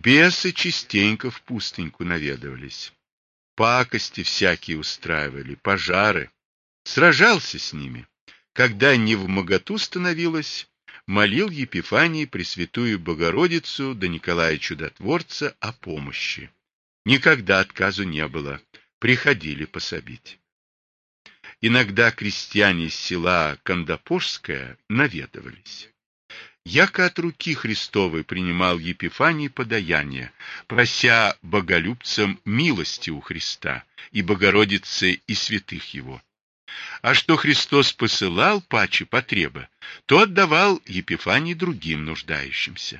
Бесы частенько в пустыньку наведывались. Пакости всякие устраивали, пожары. Сражался с ними. Когда невмоготу становилось, молил Епифаний Пресвятую Богородицу да Николая Чудотворца о помощи. Никогда отказу не было. Приходили пособить. Иногда крестьяне из села Кандапошское наведывались. Яко от руки Христовой принимал Епифаний подаяние, прося боголюбцам милости у Христа и Богородицы и святых его. А что Христос посылал паче потреба, то отдавал Епифаний другим нуждающимся.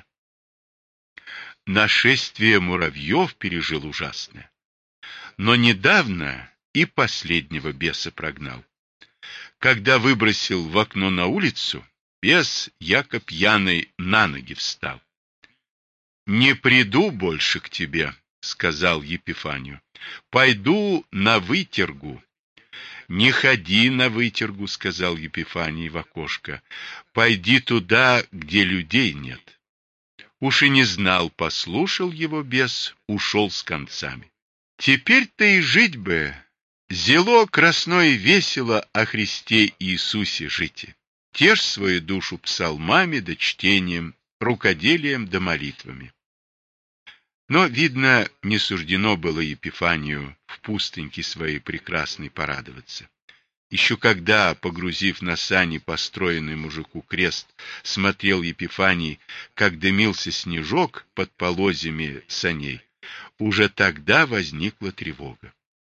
Нашествие муравьев пережил ужасное, но недавно и последнего беса прогнал. Когда выбросил в окно на улицу, бес, яко пьяный, на ноги встал. «Не приду больше к тебе», — сказал Епифанию. «Пойду на вытергу». «Не ходи на вытергу», — сказал Епифаний в окошко. «Пойди туда, где людей нет». Уж и не знал, послушал его бес, ушел с концами. Теперь-то и жить бы, зело красное и весело о Христе Иисусе жите. Тешь свою душу псалмами да чтением, рукоделием да молитвами. Но, видно, не суждено было Епифанию в пустыньке своей прекрасной порадоваться. Еще когда, погрузив на сани построенный мужику крест, смотрел Епифаний, как дымился снежок под полозьями саней, уже тогда возникла тревога.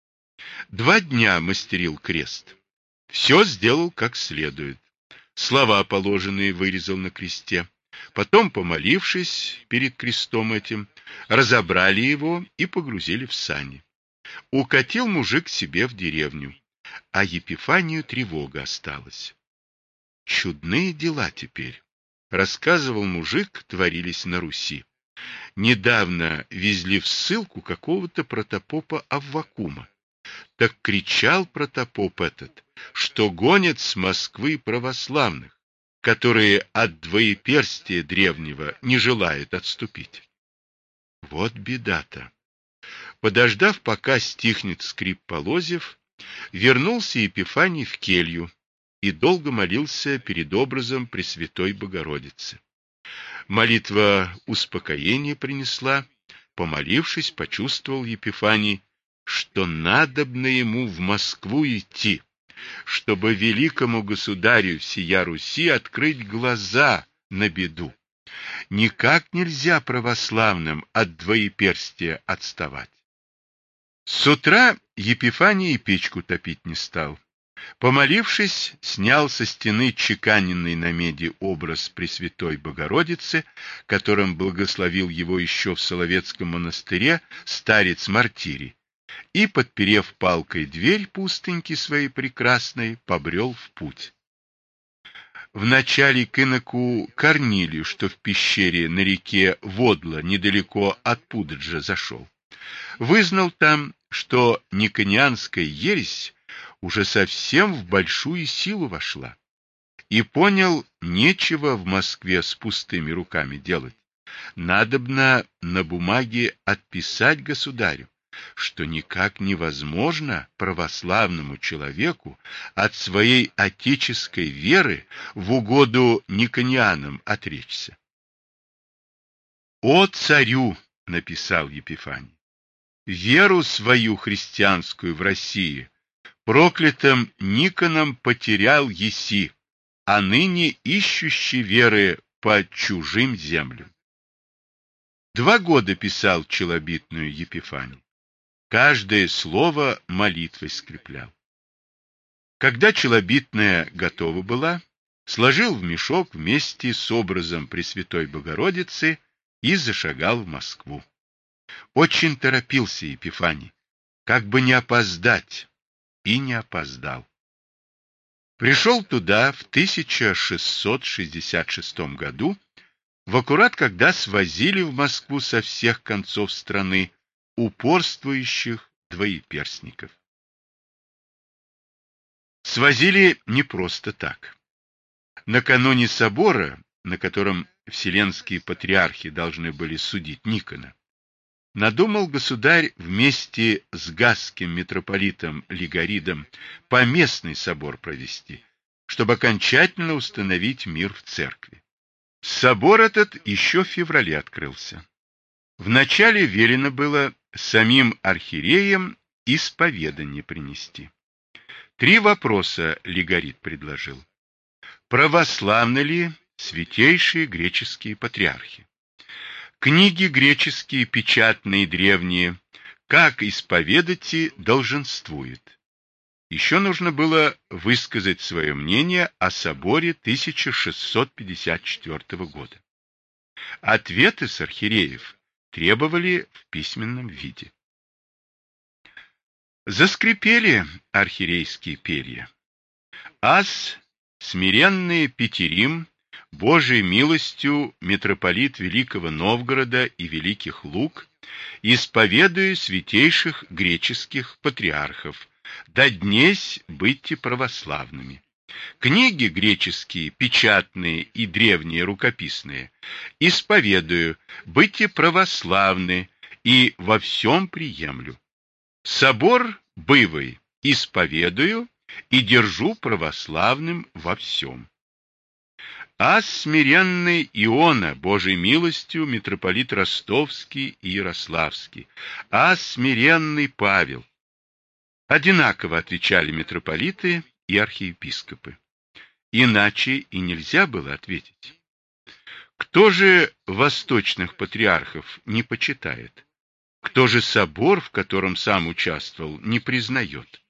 2 дня мастерил крест. Все сделал как следует. Слова положенные вырезал на кресте. Потом, помолившись перед крестом этим, разобрали его и погрузили в сани. Укатил мужик себе в деревню, а Епифанию тревога осталась. Чудные дела теперь, рассказывал мужик, творились на Руси. Недавно везли в ссылку какого-то протопопа Аввакума. Так кричал протопоп этот, что гонят с Москвы православных, которые от двоеперстия древнего не желают отступить. Вот беда-то. Подождав, пока стихнет скрип полозьев, вернулся Епифаний в келью и долго молился перед образом Пресвятой Богородицы. Молитва успокоения принесла. Помолившись, почувствовал Епифаний, что надобно ему в Москву идти, чтобы великому государю всея Руси открыть глаза на беду. Никак нельзя православным от двоеперстия отставать. С утра Епифаний и печку топить не стал. Помолившись, снял со стены чеканенный на меди образ Пресвятой Богородицы, которым благословил его еще в Соловецком монастыре старец Мартирий, и, подперев палкой дверь пустыньки своей прекрасной, побрел в путь. Вначале к иноку Корнилию, что в пещере на реке Водла, недалеко от Пудаджа, зашел. Вызнал там, что никонианская ересь уже совсем в большую силу вошла, и понял, нечего в Москве с пустыми руками делать. Надобно на бумаге отписать государю, что никак невозможно православному человеку от своей отеческой веры в угоду никонианам отречься. «О царю!» — написал Епифаний. «Веру свою христианскую в России проклятым Никоном потерял еси, а ныне ищущий веры по чужим землям». 2 года писал челобитную Епифаний. Каждое слово молитвой скреплял. Когда челобитная готова была, сложил в мешок вместе с образом Пресвятой Богородицы и зашагал в Москву. Очень торопился Епифаний, как бы не опоздать, и не опоздал. Пришел туда в 1666 году, в аккурат когда свозили в Москву со всех концов страны упорствующих двоеперстников. Свозили не просто так. Накануне собора, на котором вселенские патриархи должны были судить Никона, Надумал государь вместе с гасским митрополитом Лигоридом поместный собор провести, чтобы окончательно установить мир в церкви. Собор этот еще в феврале открылся. Вначале велено было самим архиереям исповедание принести. 3 вопроса Лигорид предложил. Православны ли святейшие греческие патриархи? Книги греческие, печатные, древние, как исповедати долженствует. Еще нужно было высказать свое мнение о соборе 1654 года. Ответы с архиереев требовали в письменном виде. Заскрипели архиерейские перья. Ас смиренный Петерим, Божией милостью митрополит Великого Новгорода и Великих Луг, исповедуя святейших греческих патриархов, да днесь будьте православными. Книги греческие, печатные и древние рукописные, исповедую, будьте православны и во всем приемлю. Собор бывый исповедую и держу православным во всем. А смиренный Иона, Божией милостью, митрополит Ростовский и Ярославский, а смиренный Павел. Одинаково отвечали митрополиты и архиепископы. Иначе и нельзя было ответить. Кто же восточных патриархов не почитает? Кто же собор, в котором сам участвовал, не признает?